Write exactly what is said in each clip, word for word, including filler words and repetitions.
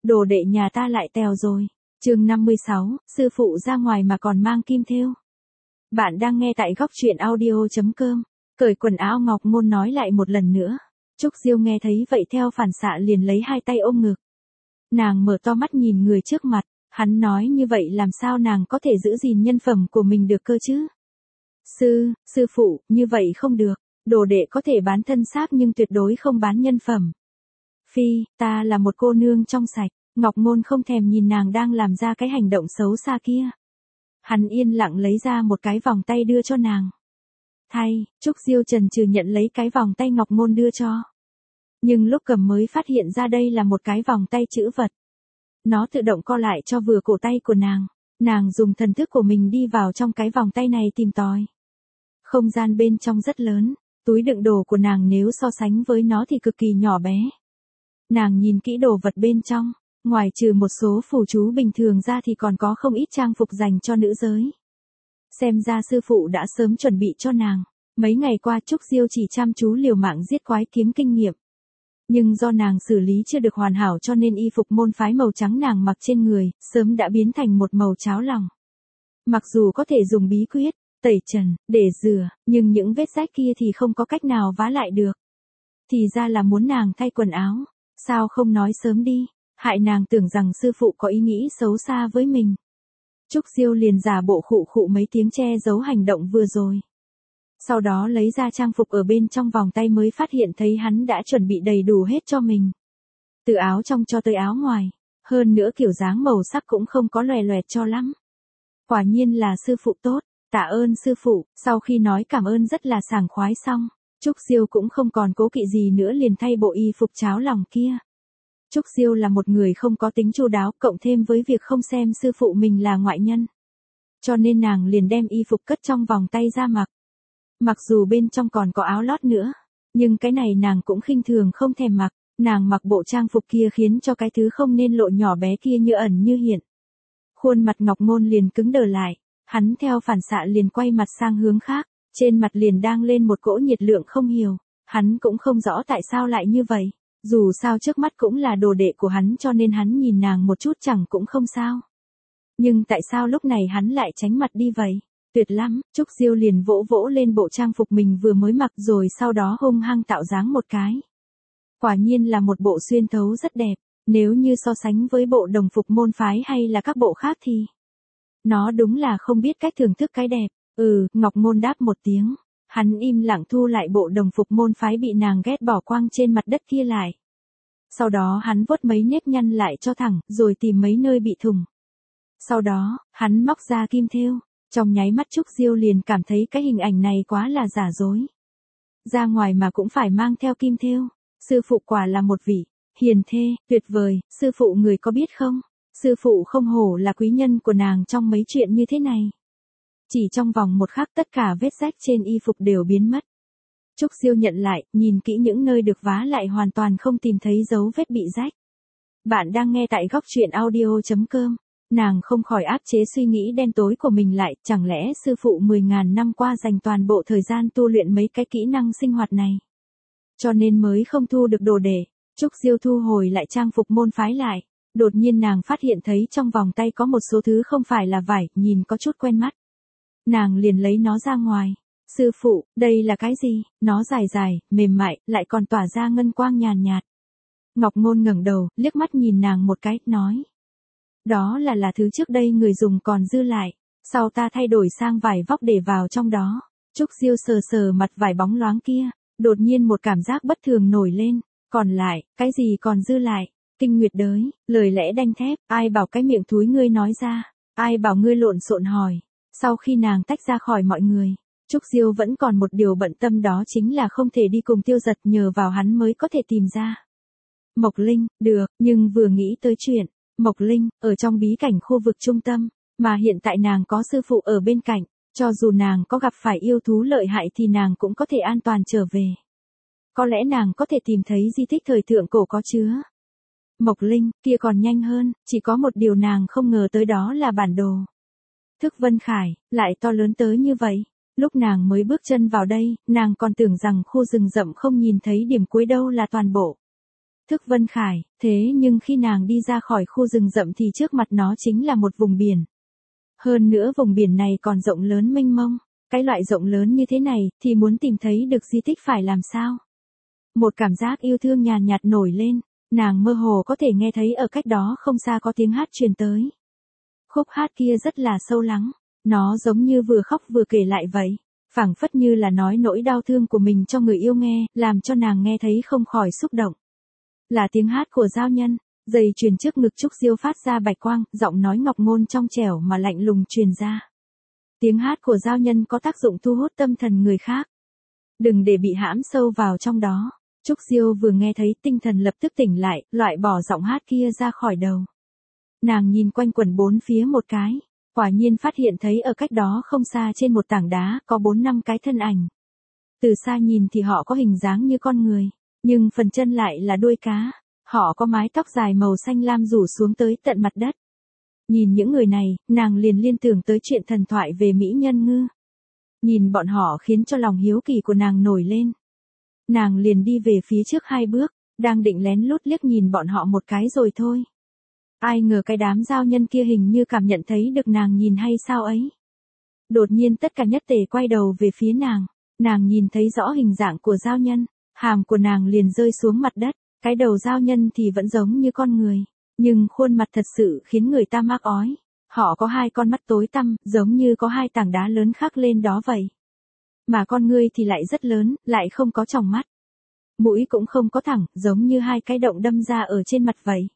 đồ đệ nhà ta lại tèo rồi. Chương năm mươi sáu, sư phụ ra ngoài mà còn mang kim thêu. Bạn đang nghe tại góc truyện audio chấm com. Cởi quần áo Ngọc Ngôn nói lại một lần nữa. Trúc Diêu nghe thấy vậy theo phản xạ liền lấy hai tay ôm ngực. Nàng mở to mắt nhìn người trước mặt, hắn nói như vậy làm sao nàng có thể giữ gìn nhân phẩm của mình được cơ chứ? Sư, sư phụ, như vậy không được, đồ đệ có thể bán thân xác nhưng tuyệt đối không bán nhân phẩm. Phi, ta là một cô nương trong sạch, Ngọc Ngôn không thèm nhìn nàng đang làm ra cái hành động xấu xa kia. Hắn yên lặng lấy ra một cái vòng tay đưa cho nàng. Thay, Trúc Diêu chần chừ nhận lấy cái vòng tay Ngọc Ngôn đưa cho. Nhưng lúc cầm mới phát hiện ra đây là một cái vòng tay chữ vật. Nó tự động co lại cho vừa cổ tay của nàng. Nàng dùng thần thức của mình đi vào trong cái vòng tay này tìm tòi. Không gian bên trong rất lớn, túi đựng đồ của nàng nếu so sánh với nó thì cực kỳ nhỏ bé. Nàng nhìn kỹ đồ vật bên trong, ngoài trừ một số phù chú bình thường ra thì còn có không ít trang phục dành cho nữ giới. Xem ra sư phụ đã sớm chuẩn bị cho nàng. Mấy ngày qua Trúc Diêu chỉ chăm chú liều mạng giết quái kiếm kinh nghiệm. Nhưng do nàng xử lý chưa được hoàn hảo cho nên y phục môn phái màu trắng nàng mặc trên người, sớm đã biến thành một màu cháo lòng. Mặc dù có thể dùng bí quyết, tẩy trần, để rửa, nhưng những vết rách kia thì không có cách nào vá lại được. Thì ra là muốn nàng thay quần áo, sao không nói sớm đi, hại nàng tưởng rằng sư phụ có ý nghĩ xấu xa với mình. Trúc Diêu liền giả bộ khụ khụ mấy tiếng che giấu hành động vừa rồi. Sau đó lấy ra trang phục ở bên trong vòng tay mới phát hiện thấy hắn đã chuẩn bị đầy đủ hết cho mình. Từ áo trong cho tới áo ngoài, hơn nữa kiểu dáng màu sắc cũng không có lòe loẹt cho lắm. Quả nhiên là sư phụ tốt, tạ ơn sư phụ, sau khi nói cảm ơn rất là sảng khoái xong, Trúc Diêu cũng không còn cố kỵ gì nữa liền thay bộ y phục cháo lòng kia. Trúc Diêu là một người không có tính chu đáo, cộng thêm với việc không xem sư phụ mình là ngoại nhân. Cho nên nàng liền đem y phục cất trong vòng tay ra mặc. Mặc dù bên trong còn có áo lót nữa, nhưng cái này nàng cũng khinh thường không thèm mặc, nàng mặc bộ trang phục kia khiến cho cái thứ không nên lộ nhỏ bé kia như ẩn như hiện. Khuôn mặt Ngọc Ngôn liền cứng đờ lại, hắn theo phản xạ liền quay mặt sang hướng khác, trên mặt liền đang lên một cỗ nhiệt lượng không hiểu, hắn cũng không rõ tại sao lại như vậy, dù sao trước mắt cũng là đồ đệ của hắn cho nên hắn nhìn nàng một chút chẳng cũng không sao. Nhưng tại sao lúc này hắn lại tránh mặt đi vậy? Tuyệt lắm, Trúc Diêu liền vỗ vỗ lên bộ trang phục mình vừa mới mặc rồi sau đó hung hăng tạo dáng một cái. Quả nhiên là một bộ xuyên thấu rất đẹp, nếu như so sánh với bộ đồng phục môn phái hay là các bộ khác thì nó đúng là không biết cách thưởng thức cái đẹp. Ừ, Ngọc Ngôn đáp một tiếng, hắn im lặng thu lại bộ đồng phục môn phái bị nàng ghét bỏ quăng trên mặt đất kia lại. Sau đó hắn vuốt mấy nếp nhăn lại cho thẳng, rồi tìm mấy nơi bị thủng. Sau đó, hắn móc ra kim thêu. Trong nháy mắt Trúc Diêu liền cảm thấy cái hình ảnh này quá là giả dối. Ra ngoài mà cũng phải mang theo kim thêu. Sư phụ quả là một vị hiền thê, tuyệt vời, sư phụ người có biết không? Sư phụ không hổ là quý nhân của nàng trong mấy chuyện như thế này. Chỉ trong vòng một khắc tất cả vết rách trên y phục đều biến mất. Trúc Diêu nhận lại, nhìn kỹ những nơi được vá lại hoàn toàn không tìm thấy dấu vết bị rách. Bạn đang nghe tại góc truyện audio chấm com. Nàng không khỏi áp chế suy nghĩ đen tối của mình lại, chẳng lẽ sư phụ mười ngàn năm qua dành toàn bộ thời gian tu luyện mấy cái kỹ năng sinh hoạt này. Cho nên mới không thu được đồ đệ. Trúc Diêu thu hồi lại trang phục môn phái lại. Đột nhiên nàng phát hiện thấy trong vòng tay có một số thứ không phải là vải, nhìn có chút quen mắt. Nàng liền lấy nó ra ngoài. Sư phụ, đây là cái gì? Nó dài dài, mềm mại, lại còn tỏa ra ngân quang nhàn nhạt. Ngọc Ngôn ngẩng đầu, liếc mắt nhìn nàng một cái, nói. Đó là là thứ trước đây người dùng còn dư lại, sau ta thay đổi sang vải vóc để vào trong đó. Trúc Diêu sờ sờ mặt vải bóng loáng kia, đột nhiên một cảm giác bất thường nổi lên, còn lại, cái gì còn dư lại? Kinh Nguyệt đới, lời lẽ đanh thép, ai bảo cái miệng thúi ngươi nói ra, ai bảo ngươi lộn xộn hỏi. Sau khi nàng tách ra khỏi mọi người, Trúc Diêu vẫn còn một điều bận tâm đó chính là không thể đi cùng Tiêu Giật, nhờ vào hắn mới có thể tìm ra. Mộc Linh, được, nhưng vừa nghĩ tới chuyện Mộc Linh, ở trong bí cảnh khu vực trung tâm, mà hiện tại nàng có sư phụ ở bên cạnh, cho dù nàng có gặp phải yêu thú lợi hại thì nàng cũng có thể an toàn trở về. Có lẽ nàng có thể tìm thấy di tích thời thượng cổ có chứa. Mộc Linh, kia còn nhanh hơn, chỉ có một điều nàng không ngờ tới đó là bản đồ. Thức Vân Khải, lại to lớn tới như vậy. Lúc nàng mới bước chân vào đây, nàng còn tưởng rằng khu rừng rậm không nhìn thấy điểm cuối đâu là toàn bộ. Thức Vân Khải, thế nhưng khi nàng đi ra khỏi khu rừng rậm thì trước mặt nó chính là một vùng biển. Hơn nữa vùng biển này còn rộng lớn mênh mông, cái loại rộng lớn như thế này thì muốn tìm thấy được di tích phải làm sao? Một cảm giác yêu thương nhàn nhạt nổi lên, nàng mơ hồ có thể nghe thấy ở cách đó không xa có tiếng hát truyền tới. Khúc hát kia rất là sâu lắng, nó giống như vừa khóc vừa kể lại vậy, phảng phất như là nói nỗi đau thương của mình cho người yêu nghe, làm cho nàng nghe thấy không khỏi xúc động. Là tiếng hát của Giao Nhân, dây chuyền trước ngực Trúc Diêu phát ra bạch quang, giọng nói ngọc ngôn trong trẻo mà lạnh lùng truyền ra. Tiếng hát của Giao Nhân có tác dụng thu hút tâm thần người khác. Đừng để bị hãm sâu vào trong đó. Trúc Diêu vừa nghe thấy tinh thần lập tức tỉnh lại, loại bỏ giọng hát kia ra khỏi đầu. Nàng nhìn quanh quẩn bốn phía một cái, quả nhiên phát hiện thấy ở cách đó không xa trên một tảng đá có bốn năm cái thân ảnh. Từ xa nhìn thì họ có hình dáng như con người, nhưng phần chân lại là đuôi cá. Họ có mái tóc dài màu xanh lam rủ xuống tới tận mặt đất. Nhìn những người này, nàng liền liên tưởng tới chuyện thần thoại về mỹ nhân ngư. Nhìn bọn họ khiến cho lòng hiếu kỳ của nàng nổi lên. Nàng liền đi về phía trước hai bước, đang định lén lút liếc nhìn bọn họ một cái rồi thôi. Ai ngờ cái đám giao nhân kia hình như cảm nhận thấy được nàng nhìn hay sao ấy. Đột nhiên tất cả nhất tề quay đầu về phía nàng, nàng nhìn thấy rõ hình dạng của giao nhân, hàm của nàng liền rơi xuống mặt đất, cái đầu giao nhân thì vẫn giống như con người, nhưng khuôn mặt thật sự khiến người ta mắc ói. Họ có hai con mắt tối tăm, giống như có hai tảng đá lớn khắc lên đó vậy. Mà con ngươi thì lại rất lớn, lại không có tròng mắt. Mũi cũng không có thẳng, giống như hai cái động đâm ra ở trên mặt vậy.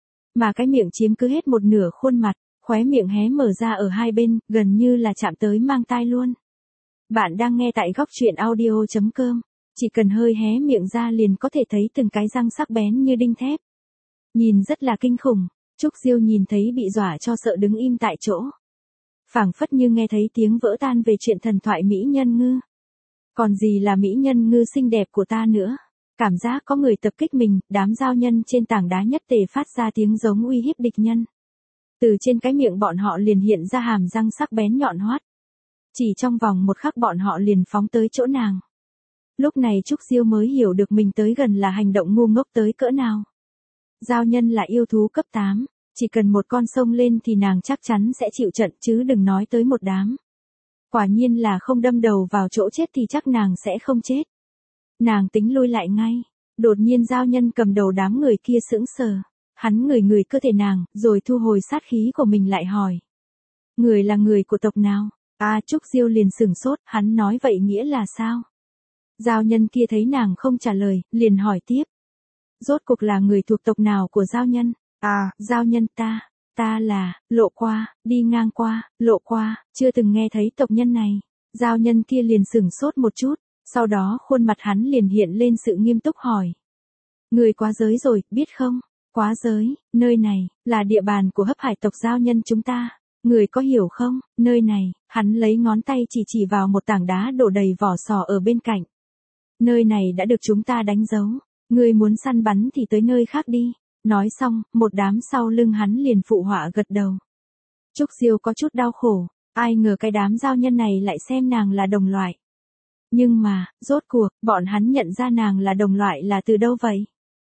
Mà cái miệng chiếm cứ hết một nửa khuôn mặt, khóe miệng hé mở ra ở hai bên, gần như là chạm tới mang tai luôn. Bạn đang nghe tại góc truyện audio chấm com. Chỉ cần hơi hé miệng ra liền có thể thấy từng cái răng sắc bén như đinh thép. Nhìn rất là kinh khủng, Trúc Diêu nhìn thấy bị dọa cho sợ đứng im tại chỗ. Phảng phất như nghe thấy tiếng vỡ tan về chuyện thần thoại mỹ nhân ngư. Còn gì là mỹ nhân ngư xinh đẹp của ta nữa. Cảm giác có người tập kích mình, đám giao nhân trên tảng đá nhất tề phát ra tiếng giống uy hiếp địch nhân. Từ trên cái miệng bọn họ liền hiện ra hàm răng sắc bén nhọn hoắt. Chỉ trong vòng một khắc bọn họ liền phóng tới chỗ nàng. Lúc này Trúc Diêu mới hiểu được mình tới gần là hành động ngu ngốc tới cỡ nào. Giao nhân là yêu thú cấp tám, chỉ cần một con sông lên thì nàng chắc chắn sẽ chịu trận chứ đừng nói tới một đám. Quả nhiên là không đâm đầu vào chỗ chết thì chắc nàng sẽ không chết. Nàng tính lui lại ngay, đột nhiên giao nhân cầm đầu đám người kia sững sờ. Hắn ngửi ngửi cơ thể nàng, rồi thu hồi sát khí của mình lại hỏi. Người là người của tộc nào? À, Trúc Diêu liền sửng sốt, hắn nói vậy nghĩa là sao? Giao nhân kia thấy nàng không trả lời, liền hỏi tiếp. Rốt cuộc là người thuộc tộc nào của giao nhân? À, giao nhân ta, ta là, lộ qua, đi ngang qua, lộ qua, chưa từng nghe thấy tộc nhân này. Giao nhân kia liền sửng sốt một chút, sau đó khuôn mặt hắn liền hiện lên sự nghiêm túc hỏi. Người quá giới rồi, biết không? Quá giới, nơi này, là địa bàn của hấp hải tộc giao nhân chúng ta. Người có hiểu không, nơi này, hắn lấy ngón tay chỉ chỉ vào một tảng đá đổ đầy vỏ sò ở bên cạnh. Nơi này đã được chúng ta đánh dấu, người muốn săn bắn thì tới nơi khác đi. Nói xong, một đám sau lưng hắn liền phụ họa gật đầu. Trúc Diêu có chút đau khổ, ai ngờ cái đám giao nhân này lại xem nàng là đồng loại. Nhưng mà, rốt cuộc, bọn hắn nhận ra nàng là đồng loại là từ đâu vậy?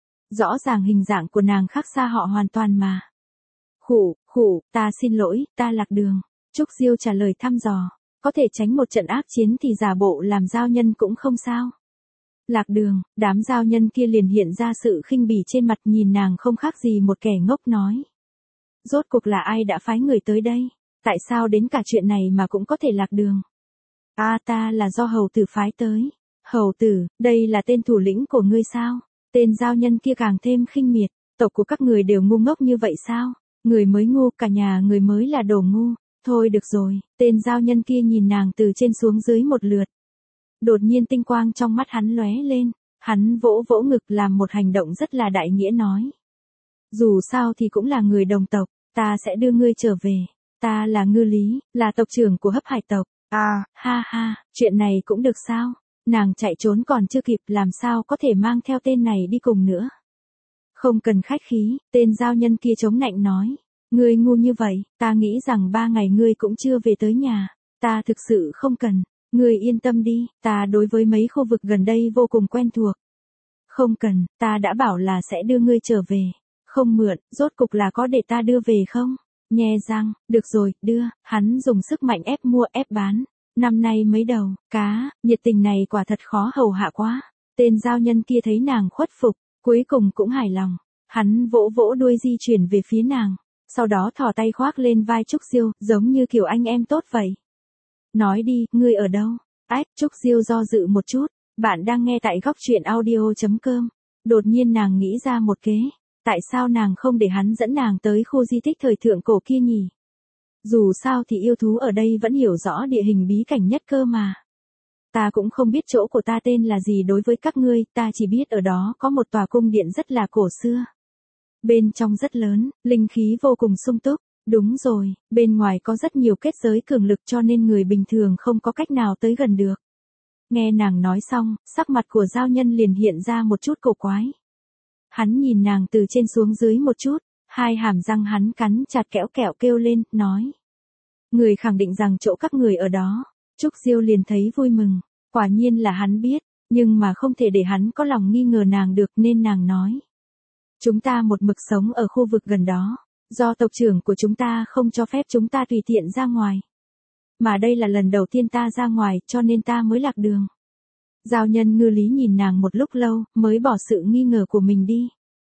Rõ ràng hình dạng của nàng khác xa họ hoàn toàn mà. Khủ, khủ, ta xin lỗi, ta lạc đường. Trúc Diêu trả lời thăm dò, có thể tránh một trận ác chiến thì giả bộ làm giao nhân cũng không sao. Lạc đường, đám giao nhân kia liền hiện ra sự khinh bỉ trên mặt nhìn nàng không khác gì một kẻ ngốc nói. Rốt cuộc là ai đã phái người tới đây? Tại sao đến cả chuyện này mà cũng có thể lạc đường? À, ta là do hầu tử phái tới. Hầu tử, đây là tên thủ lĩnh của ngươi sao? Tên giao nhân kia càng thêm khinh miệt, tộc của các người đều ngu ngốc như vậy sao? Người mới ngu, cả nhà người mới là đồ ngu. Thôi được rồi, tên giao nhân kia nhìn nàng từ trên xuống dưới một lượt. Đột nhiên tinh quang trong mắt hắn lóe lên, hắn vỗ vỗ ngực làm một hành động rất là đại nghĩa nói. Dù sao thì cũng là người đồng tộc, ta sẽ đưa ngươi trở về. Ta là Ngư Lý, là tộc trưởng của hấp hải tộc. À, ha ha, chuyện này cũng được sao? Nàng chạy trốn còn chưa kịp làm sao có thể mang theo tên này đi cùng nữa. Không cần khách khí, tên giao nhân kia chống nạnh nói. Ngươi ngu như vậy, ta nghĩ rằng ba ngày ngươi cũng chưa về tới nhà. Ta thực sự không cần. Ngươi yên tâm đi, ta đối với mấy khu vực gần đây vô cùng quen thuộc. Không cần, ta đã bảo là sẽ đưa ngươi trở về. Không mượn, rốt cục là có để ta đưa về không? Nhe răng, được rồi, đưa, hắn dùng sức mạnh ép mua ép bán. Năm nay mấy đầu, cá, nhiệt tình này quả thật khó hầu hạ quá. Tên giao nhân kia thấy nàng khuất phục, cuối cùng cũng hài lòng. Hắn vỗ vỗ đuôi di chuyển về phía nàng, sau đó thò tay khoác lên vai Trúc Diêu, giống như kiểu anh em tốt vậy. Nói đi, ngươi ở đâu? Ách, Trúc Diêu do dự một chút, bạn đang nghe tại góc truyện audio chấm com. Đột nhiên nàng nghĩ ra một kế, tại sao nàng không để hắn dẫn nàng tới khu di tích thời thượng cổ kia nhỉ? Dù sao thì yêu thú ở đây vẫn hiểu rõ địa hình bí cảnh nhất cơ mà. Ta cũng không biết chỗ của ta tên là gì đối với các ngươi, ta chỉ biết ở đó có một tòa cung điện rất là cổ xưa. Bên trong rất lớn, linh khí vô cùng sung túc. Đúng rồi, bên ngoài có rất nhiều kết giới cường lực cho nên người bình thường không có cách nào tới gần được. Nghe nàng nói xong, sắc mặt của giao nhân liền hiện ra một chút cổ quái. Hắn nhìn nàng từ trên xuống dưới một chút, hai hàm răng hắn cắn chặt kẽo kẹo kêu lên, nói. Người khẳng định rằng chỗ các người ở đó. Trúc Diêu liền thấy vui mừng, quả nhiên là hắn biết, nhưng mà không thể để hắn có lòng nghi ngờ nàng được nên nàng nói. Chúng ta một mực sống ở khu vực gần đó, do tộc trưởng của chúng ta không cho phép chúng ta tùy tiện ra ngoài. Mà đây là lần đầu tiên ta ra ngoài cho nên ta mới lạc đường. Giao nhân ngư lý nhìn nàng một lúc lâu, mới bỏ sự nghi ngờ của mình đi.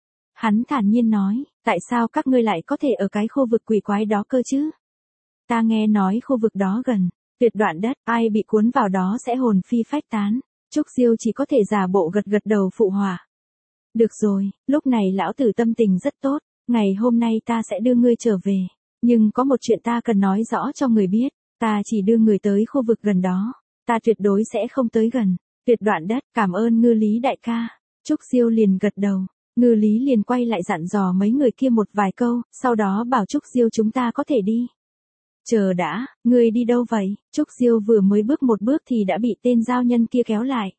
Hắn thản nhiên nói, tại sao các ngươi lại có thể ở cái khu vực quỷ quái đó cơ chứ? Ta nghe nói khu vực đó gần, tuyệt đoạn đất, ai bị cuốn vào đó sẽ hồn phi phách tán. Trúc Diêu chỉ có thể giả bộ gật gật đầu phụ họa. Được rồi, lúc này lão tử tâm tình rất tốt, ngày hôm nay ta sẽ đưa ngươi trở về. Nhưng có một chuyện ta cần nói rõ cho người biết, ta chỉ đưa người tới khu vực gần đó, ta tuyệt đối sẽ không tới gần. Tuyệt đoạn đất, cảm ơn ngư lý đại ca. Trúc Diêu liền gật đầu, ngư lý liền quay lại dặn dò mấy người kia một vài câu, sau đó bảo Trúc Diêu chúng ta có thể đi. Chờ đã, ngươi đi đâu vậy? Trúc Diêu vừa mới bước một bước thì đã bị tên giao nhân kia kéo lại.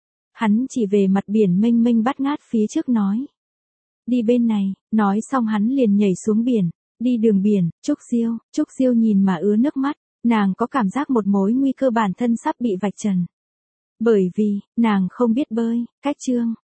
Hắn chỉ về mặt biển mênh mênh bát ngát phía trước nói. Đi bên này, nói xong hắn liền nhảy xuống biển, đi đường biển. Trúc Diêu, Trúc Diêu nhìn mà ứa nước mắt, nàng có cảm giác một mối nguy cơ bản thân sắp bị vạch trần. Bởi vì, nàng không biết bơi, cách chương.